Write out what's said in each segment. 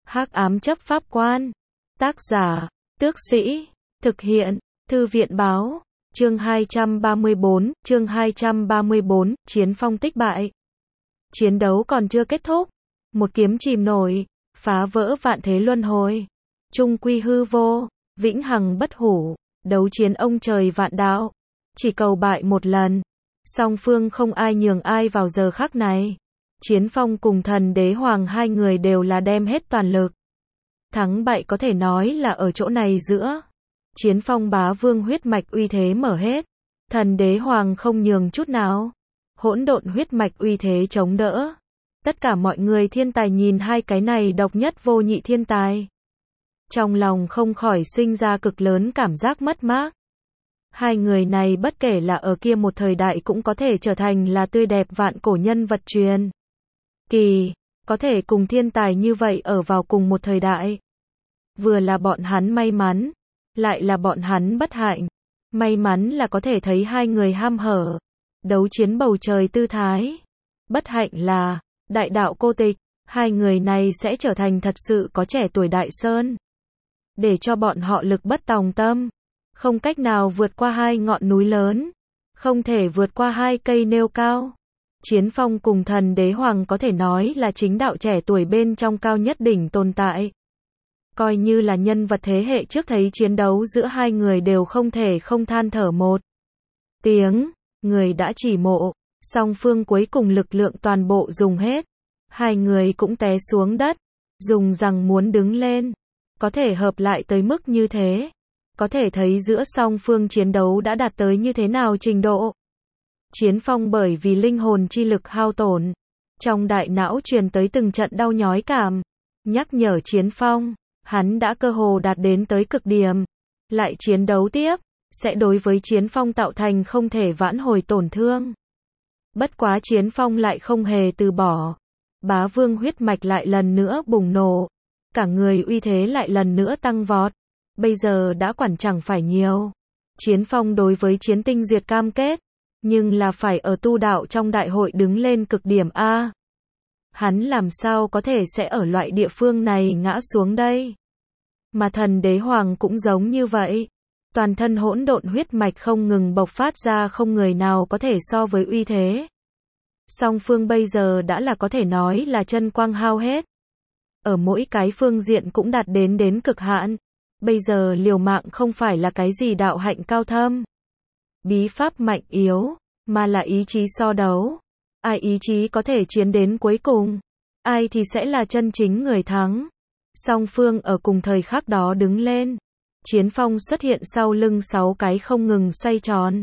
Hắc ám chấp pháp quan. Tác giả, Tước Sĩ. Thực hiện, Thư viện báo. Chương 234, Chiến phong tích bại. Chiến đấu còn chưa kết thúc. Một kiếm chìm nổi, phá vỡ vạn thế luân hồi. Trung quy hư vô, vĩnh hằng bất hủ, đấu chiến ông trời vạn đạo. Chỉ cầu bại một lần. Song phương không ai nhường ai vào giờ khắc này. Chiến phong cùng thần đế hoàng hai người đều là đem hết toàn lực. Thắng bại có thể nói là ở chỗ này giữa. Chiến phong bá vương huyết mạch uy thế mở hết. Thần đế hoàng không nhường chút nào. Hỗn độn huyết mạch uy thế chống đỡ. Tất cả mọi người thiên tài nhìn hai cái này độc nhất vô nhị thiên tài. Trong lòng không khỏi sinh ra cực lớn cảm giác mất mát. Hai người này bất kể là ở kia một thời đại cũng có thể trở thành là tươi đẹp vạn cổ nhân vật truyền kỳ, có thể cùng thiên tài như vậy ở vào cùng một thời đại. Vừa là bọn hắn may mắn, lại là bọn hắn bất hạnh. May mắn là có thể thấy hai người ham hở, đấu chiến bầu trời tư thái. Bất hạnh là, đại đạo cô tịch, hai người này sẽ trở thành thật sự có trẻ tuổi đại sơn. Để cho bọn họ lực bất tòng tâm, không cách nào vượt qua hai ngọn núi lớn, không thể vượt qua hai cây nêu cao. Chiến phong cùng thần đế hoàng có thể nói là chính đạo trẻ tuổi bên trong cao nhất đỉnh tồn tại. Coi như là nhân vật thế hệ trước thấy chiến đấu giữa hai người đều không thể không than thở một tiếng, người đã chỉ mộ, song phương cuối cùng lực lượng toàn bộ dùng hết. Hai người cũng té xuống đất, dùng rằng muốn đứng lên, có thể hợp lại tới mức như thế. Có thể thấy giữa song phương chiến đấu đã đạt tới như thế nào trình độ. Chiến phong bởi vì linh hồn chi lực hao tổn, trong đại não truyền tới từng trận đau nhói cảm, nhắc nhở chiến phong, hắn đã cơ hồ đạt đến tới cực điểm. Lại chiến đấu tiếp, sẽ đối với chiến phong tạo thành không thể vãn hồi tổn thương. Bất quá chiến phong lại không hề từ bỏ. Bá vương huyết mạch lại lần nữa bùng nổ. Cả người uy thế lại lần nữa tăng vọt. Bây giờ đã quản chẳng phải nhiều. Chiến phong đối với chiến tinh duyệt cam kết. Nhưng là phải ở tu đạo trong đại hội đứng lên cực điểm A. Hắn làm sao có thể sẽ ở loại địa phương này ngã xuống đây. Mà thần đế hoàng cũng giống như vậy. Toàn thân hỗn độn huyết mạch không ngừng bộc phát ra, không người nào có thể so với uy thế. Song phương bây giờ đã là có thể nói là chân quang hao hết. Ở mỗi cái phương diện cũng đạt đến cực hạn. Bây giờ liều mạng không phải là cái gì đạo hạnh cao thâm, bí pháp mạnh yếu, mà là ý chí so đấu. Ai ý chí có thể chiến đến cuối cùng, ai thì sẽ là chân chính người thắng. Song phương ở cùng thời khắc đó đứng lên. Chiến phong xuất hiện sau lưng 6 cái không ngừng xoay tròn,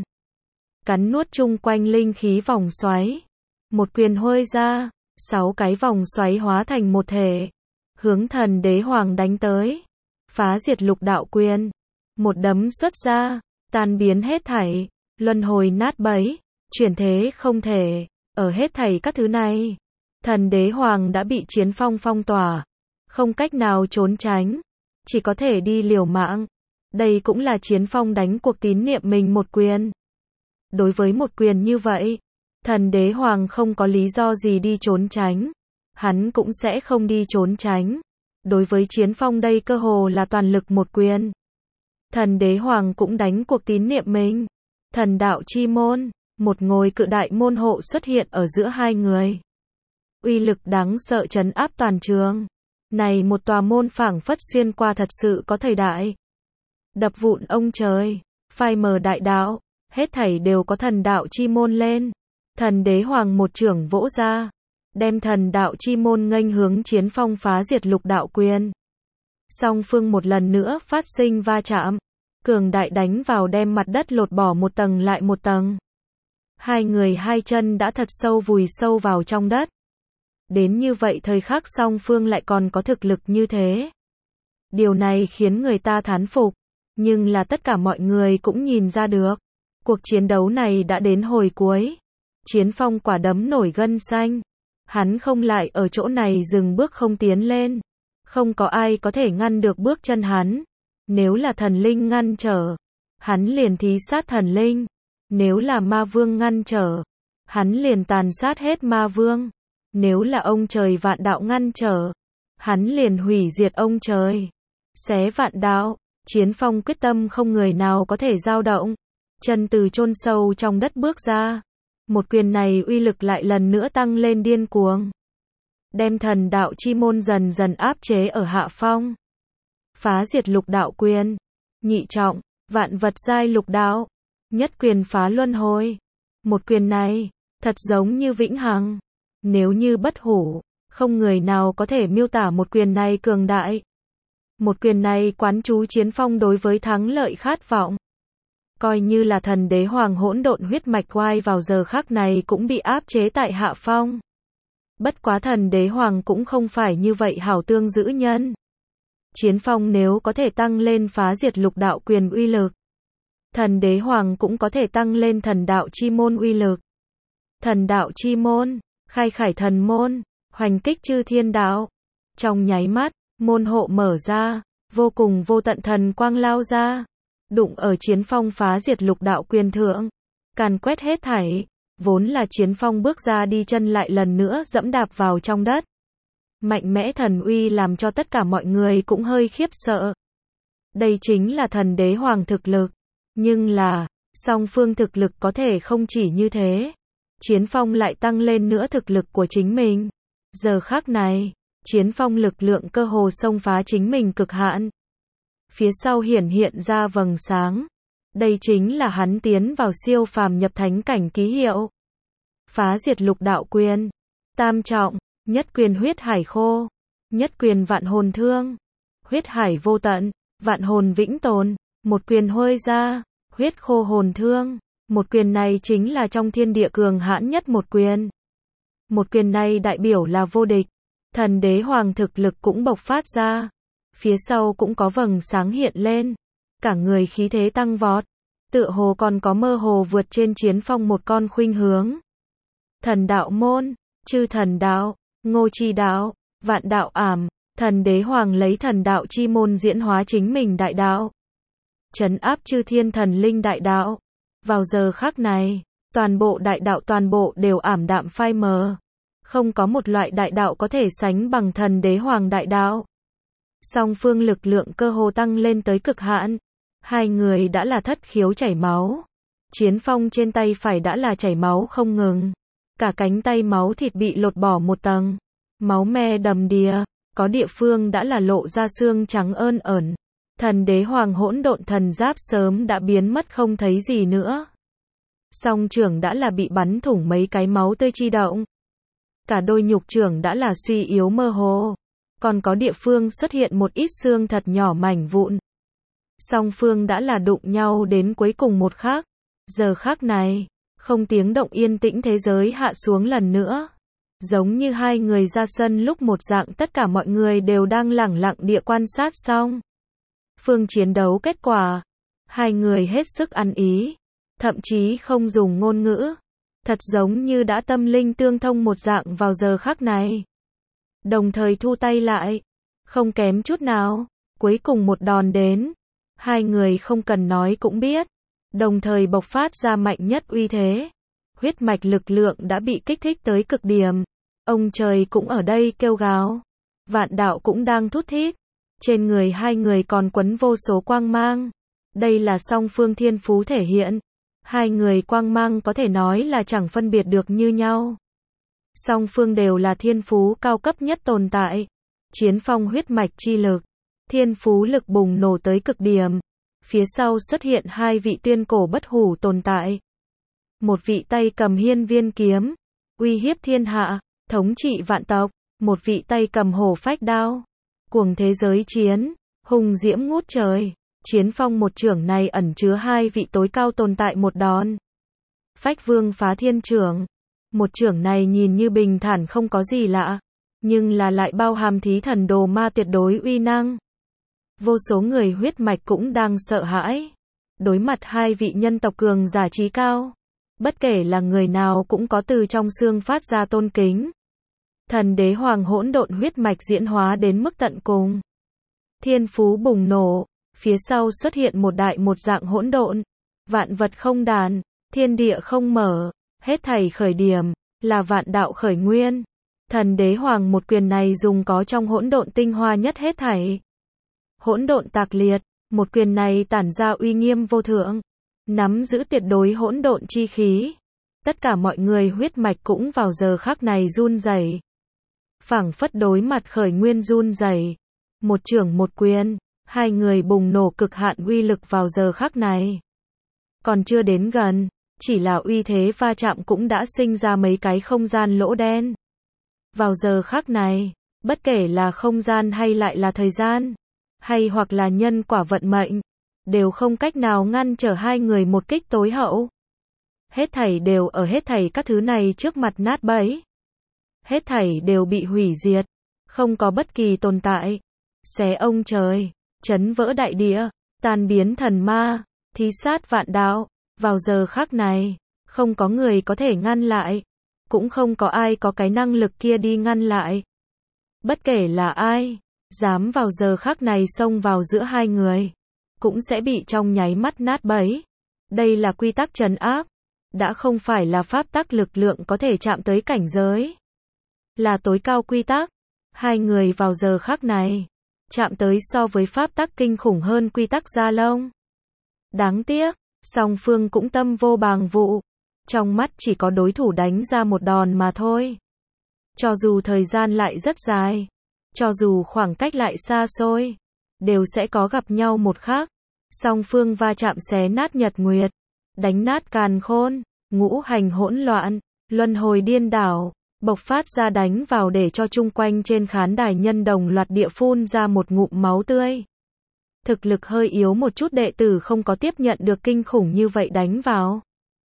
cắn nuốt chung quanh linh khí vòng xoáy. Một quyền huôi ra, 6 cái vòng xoáy hóa thành một thể, hướng thần đế hoàng đánh tới. Phá diệt lục đạo quyền, một đấm xuất ra, tan biến hết thảy, luân hồi nát bấy, chuyển thế không thể. Ở hết thảy các thứ này, thần đế hoàng đã bị chiến phong phong tỏa, không cách nào trốn tránh, chỉ có thể đi liều mạng. Đây cũng là chiến phong đánh cuộc tín niệm mình một quyền. Đối với một quyền như vậy, thần đế hoàng không có lý do gì đi trốn tránh. Hắn cũng sẽ không đi trốn tránh. Đối với chiến phong đây cơ hồ là toàn lực một quyền. Thần đế hoàng cũng đánh cuộc tín niệm mình. Thần đạo chi môn, một ngôi cự đại môn hộ xuất hiện ở giữa hai người. Uy lực đáng sợ trấn áp toàn trường. Này một tòa môn phảng phất xuyên qua thật sự có thời đại. Đập vụn ông trời, phai mờ đại đạo, hết thảy đều có thần đạo chi môn lên. Thần đế hoàng một chưởng vỗ ra, đem thần đạo chi môn nghênh hướng chiến phong phá diệt lục đạo quyền. Song phương một lần nữa phát sinh va chạm, cường đại đánh vào đem mặt đất lột bỏ một tầng lại một tầng. Hai người hai chân đã thật sâu vùi sâu vào trong đất. Đến như vậy thời khắc song phương lại còn có thực lực như thế. Điều này khiến người ta thán phục, nhưng là tất cả mọi người cũng nhìn ra được. Cuộc chiến đấu này đã đến hồi cuối. Chiến phong quả đấm nổi gân xanh. Hắn không lại ở chỗ này dừng bước không tiến lên. Không có ai có thể ngăn được bước chân hắn. Nếu là thần linh ngăn trở, hắn liền thí sát thần linh. Nếu là ma vương ngăn trở, hắn liền tàn sát hết ma vương. Nếu là ông trời vạn đạo ngăn trở, hắn liền hủy diệt ông trời. Xé vạn đạo, Chiến Phong quyết tâm không người nào có thể dao động. Chân từ chôn sâu trong đất bước ra. Một quyền này uy lực lại lần nữa tăng lên điên cuồng. Đem thần đạo chi môn dần dần áp chế ở hạ phong. Phá diệt lục đạo quyền. Nhị trọng, vạn vật giai lục đạo. Nhất quyền phá luân hồi. Một quyền này, thật giống như vĩnh hằng. Nếu như bất hủ, không người nào có thể miêu tả một quyền này cường đại. Một quyền này quán chú Chiến Phong đối với thắng lợi khát vọng. Coi như là thần đế hoàng hỗn độn huyết mạch quay vào giờ khắc này cũng bị áp chế tại hạ phong. Bất quá thần đế hoàng cũng không phải như vậy hảo tương giữ nhân. Chiến Phong nếu có thể tăng lên phá diệt lục đạo quyền uy lực, thần đế hoàng cũng có thể tăng lên thần đạo chi môn uy lực. Thần đạo chi môn, khai khải thần môn, hoành kích chư thiên đạo. Trong nháy mắt, môn hộ mở ra, vô cùng vô tận thần quang lao ra, đụng ở Chiến Phong phá diệt lục đạo quyền thượng, càn quét hết thảy. Vốn là Chiến Phong bước ra đi chân lại lần nữa dẫm đạp vào trong đất. Mạnh mẽ thần uy làm cho tất cả mọi người cũng hơi khiếp sợ. Đây chính là thần đế hoàng thực lực. Nhưng là, song phương thực lực có thể không chỉ như thế. Chiến Phong lại tăng lên nữa thực lực của chính mình. Giờ khắc này, Chiến Phong lực lượng cơ hồ xông phá chính mình cực hạn. Phía sau hiển hiện ra vầng sáng. Đây chính là hắn tiến vào siêu phàm nhập thánh cảnh ký hiệu. Phá diệt lục đạo quyền. Tam trọng, nhất quyền huyết hải khô. Nhất quyền vạn hồn thương. Huyết hải vô tận, vạn hồn vĩnh tồn. Một quyền hôi ra, huyết khô hồn thương. Một quyền này chính là trong thiên địa cường hãn nhất một quyền. Một quyền này đại biểu là vô địch. Thần đế hoàng thực lực cũng bộc phát ra. Phía sau cũng có vầng sáng hiện lên. Cả người khí thế tăng vọt. Tựa hồ còn có mơ hồ vượt trên Chiến Phong một con khuynh hướng. Thần đạo môn, chư thần đạo, ngô chi đạo, vạn đạo ảm. Thần đế hoàng lấy thần đạo chi môn diễn hóa chính mình đại đạo. Trấn áp chư thiên thần linh đại đạo. Vào giờ khắc này, toàn bộ đại đạo toàn bộ đều ảm đạm phai mờ. Không có một loại đại đạo có thể sánh bằng thần đế hoàng đại đạo. Song phương lực lượng cơ hồ tăng lên tới cực hạn. Hai người đã là thất khiếu chảy máu. Chiến Phong trên tay phải đã là chảy máu không ngừng. Cả cánh tay máu thịt bị lột bỏ một tầng. Máu me đầm đìa, có địa phương đã là lộ ra xương trắng ơn ẩn. Thần đế hoàng hỗn độn thần giáp sớm đã biến mất không thấy gì nữa. Song trưởng đã là bị bắn thủng mấy cái máu tươi chi động. Cả đôi nhục trưởng đã là suy yếu mơ hồ. Còn có địa phương xuất hiện một ít xương thật nhỏ mảnh vụn. Song phương đã là đụng nhau đến cuối cùng một khắc. Giờ khắc này, không tiếng động yên tĩnh thế giới hạ xuống lần nữa. Giống như hai người ra sân lúc một dạng, tất cả mọi người đều đang lẳng lặng địa quan sát xong phương chiến đấu kết quả. Hai người hết sức ăn ý, thậm chí không dùng ngôn ngữ. Thật giống như đã tâm linh tương thông một dạng vào giờ khắc này. Đồng thời thu tay lại, không kém chút nào. Cuối cùng một đòn đến, hai người không cần nói cũng biết. Đồng thời bộc phát ra mạnh nhất uy thế. Huyết mạch lực lượng đã bị kích thích tới cực điểm. Ông trời cũng ở đây kêu gào. Vạn đạo cũng đang thút thít. Trên người hai người còn quấn vô số quang mang. Đây là song phương thiên phú thể hiện. Hai người quang mang có thể nói là chẳng phân biệt được như nhau. Song phương đều là thiên phú cao cấp nhất tồn tại. Chiến Phong huyết mạch chi lực. Thiên phú lực bùng nổ tới cực điểm. Phía sau xuất hiện hai vị tiên cổ bất hủ tồn tại. Một vị tay cầm hiên viên kiếm, uy hiếp thiên hạ, thống trị vạn tộc. Một vị tay cầm hổ phách đao, cuồng thế giới chiến, hùng diễm ngút trời. Chiến Phong một trưởng này ẩn chứa hai vị tối cao tồn tại một đòn. Phách vương phá thiên trưởng. Một trưởng này nhìn như bình thản không có gì lạ, nhưng là lại bao hàm thí thần đồ ma tuyệt đối uy năng. Vô số người huyết mạch cũng đang sợ hãi. Đối mặt hai vị nhân tộc cường giả trí cao. Bất kể là người nào cũng có từ trong xương phát ra tôn kính. Thần đế hoàng hỗn độn huyết mạch diễn hóa đến mức tận cùng. Thiên phú bùng nổ. Phía sau xuất hiện một đại một dạng hỗn độn. Vạn vật không đàn. Thiên địa không mở. Hết thảy khởi điểm. Là vạn đạo khởi nguyên. Thần đế hoàng một quyền này dùng có trong hỗn độn tinh hoa nhất hết thảy. Hỗn độn tạc liệt, một quyền này tản ra uy nghiêm vô thượng, nắm giữ tuyệt đối hỗn độn chi khí. Tất cả mọi người huyết mạch cũng vào giờ khắc này run rẩy, phảng phất đối mặt khởi nguyên run rẩy. Một chưởng một quyền, hai người bùng nổ cực hạn uy lực vào giờ khắc này. Còn chưa đến gần, chỉ là uy thế va chạm cũng đã sinh ra mấy cái không gian lỗ đen. Vào giờ khắc này, bất kể là không gian hay lại là thời gian, hay hoặc là nhân quả vận mệnh, đều không cách nào ngăn trở hai người một kích tối hậu. Hết thảy đều ở hết thảy các thứ này trước mặt nát bấy. Hết thảy đều bị hủy diệt, không có bất kỳ tồn tại. Xé ông trời, chấn vỡ đại địa, tan biến thần ma, thí sát vạn đạo. Vào giờ khắc này, không có người có thể ngăn lại, cũng không có ai có cái năng lực kia đi ngăn lại. Bất kể là ai, dám vào giờ khắc này xông vào giữa hai người, cũng sẽ bị trong nháy mắt nát bấy. Đây là quy tắc trấn áp, đã không phải là pháp tắc lực lượng có thể chạm tới cảnh giới. Là tối cao quy tắc. Hai người vào giờ khắc này, chạm tới so với pháp tắc kinh khủng hơn quy tắc da lông. Đáng tiếc, song phương cũng tâm vô bàng vụ. Trong mắt chỉ có đối thủ đánh ra một đòn mà thôi. Cho dù thời gian lại rất dài, cho dù khoảng cách lại xa xôi, đều sẽ có gặp nhau một khắc. Song phương va chạm xé nát nhật nguyệt, đánh nát càn khôn, ngũ hành hỗn loạn, luân hồi điên đảo, bộc phát ra đánh vào để cho chung quanh trên khán đài nhân đồng loạt địa phun ra một ngụm máu tươi. Thực lực hơi yếu một chút đệ tử không có tiếp nhận được kinh khủng như vậy đánh vào.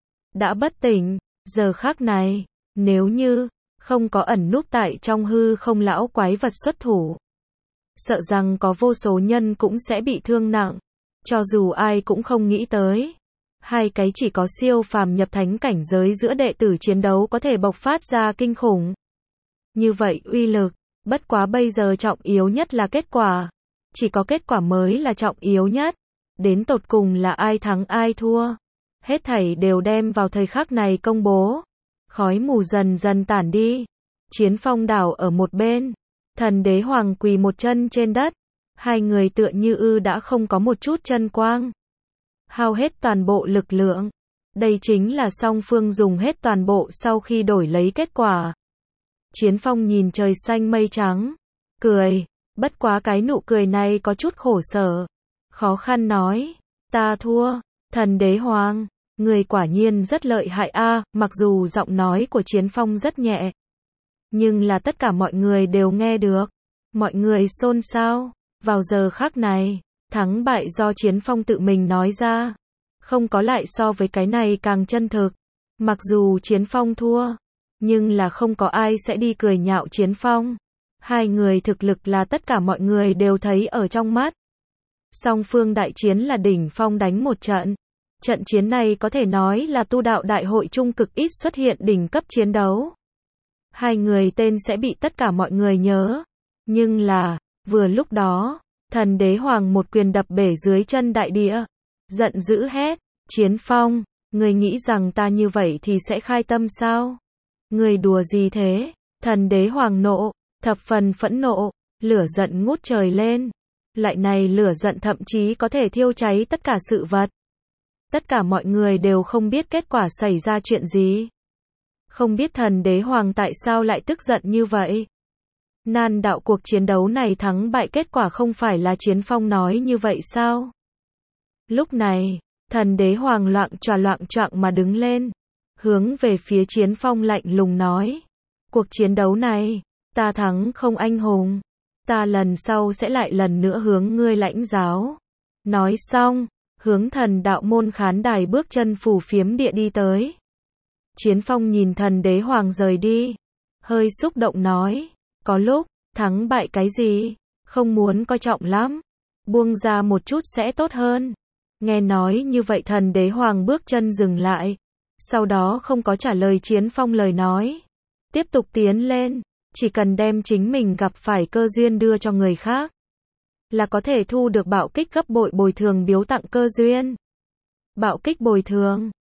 Đã bất tỉnh, giờ khắc này, nếu như không có ẩn núp tại trong hư không lão quái vật xuất thủ, sợ rằng có vô số nhân cũng sẽ bị thương nặng. Cho dù ai cũng không nghĩ tới, hai cái chỉ có siêu phàm nhập thánh cảnh giới giữa đệ tử chiến đấu có thể bộc phát ra kinh khủng như vậy uy lực. Bất quá bây giờ trọng yếu nhất là kết quả. Chỉ có kết quả mới là trọng yếu nhất. Đến tột cùng là ai thắng ai thua, hết thảy đều đem vào thời khắc này công bố. Khói mù dần dần tản đi. Chiến phong đảo ở một bên. Thần đế hoàng quỳ một chân trên đất. Hai người tựa như đã không có một chút chân quang. Hao hết toàn bộ lực lượng. Đây chính là song phương dùng hết toàn bộ sau khi đổi lấy kết quả. Chiến phong nhìn trời xanh mây trắng, cười. Bất quá cái nụ cười này có chút khổ sở. Khó khăn nói, ta thua. Thần đế hoàng, người quả nhiên rất lợi hại a. Mặc dù giọng nói của Chiến phong rất nhẹ, nhưng là tất cả mọi người đều nghe được. Mọi người xôn xao. Vào giờ khắc này, thắng bại do Chiến phong tự mình nói ra. Không có lại so với cái này càng chân thực. Mặc dù Chiến phong thua, nhưng là không có ai sẽ đi cười nhạo Chiến phong. Hai người thực lực là tất cả mọi người đều thấy ở trong mắt. Song phương đại chiến là đỉnh phong đánh một trận. Trận chiến này có thể nói là tu đạo đại hội trung cực ít xuất hiện đỉnh cấp chiến đấu. Hai người tên sẽ bị tất cả mọi người nhớ. Nhưng là, vừa lúc đó, thần đế hoàng một quyền đập bể dưới chân đại địa. Giận dữ hét, Chiến phong, người nghĩ rằng ta như vậy thì sẽ khai tâm sao? Người đùa gì thế? Thần đế hoàng nộ, thập phần phẫn nộ, lửa giận ngút trời lên. Lại này lửa giận thậm chí có thể thiêu cháy tất cả sự vật. Tất cả mọi người đều không biết kết quả xảy ra chuyện gì. Không biết thần đế hoàng tại sao lại tức giận như vậy. Nan đạo cuộc chiến đấu này thắng bại kết quả không phải là Chiến phong nói như vậy sao? Lúc này, thần đế hoàng loạng choạng mà đứng lên, hướng về phía Chiến phong lạnh lùng nói. Cuộc chiến đấu này, ta thắng không anh hùng. Ta lần sau sẽ lại lần nữa hướng ngươi lãnh giáo. Nói xong, hướng thần đạo môn khán đài bước chân phù phiếm địa đi tới. Chiến phong nhìn thần đế hoàng rời đi, hơi xúc động nói. Có lúc, thắng bại cái gì, không muốn coi trọng lắm. Buông ra một chút sẽ tốt hơn. Nghe nói như vậy thần đế hoàng bước chân dừng lại. Sau đó không có trả lời Chiến phong lời nói. Tiếp tục tiến lên. Chỉ cần đem chính mình gặp phải cơ duyên đưa cho người khác, là có thể thu được bạo kích gấp bội bồi thường biếu tặng cơ duyên. Bạo kích bồi thường.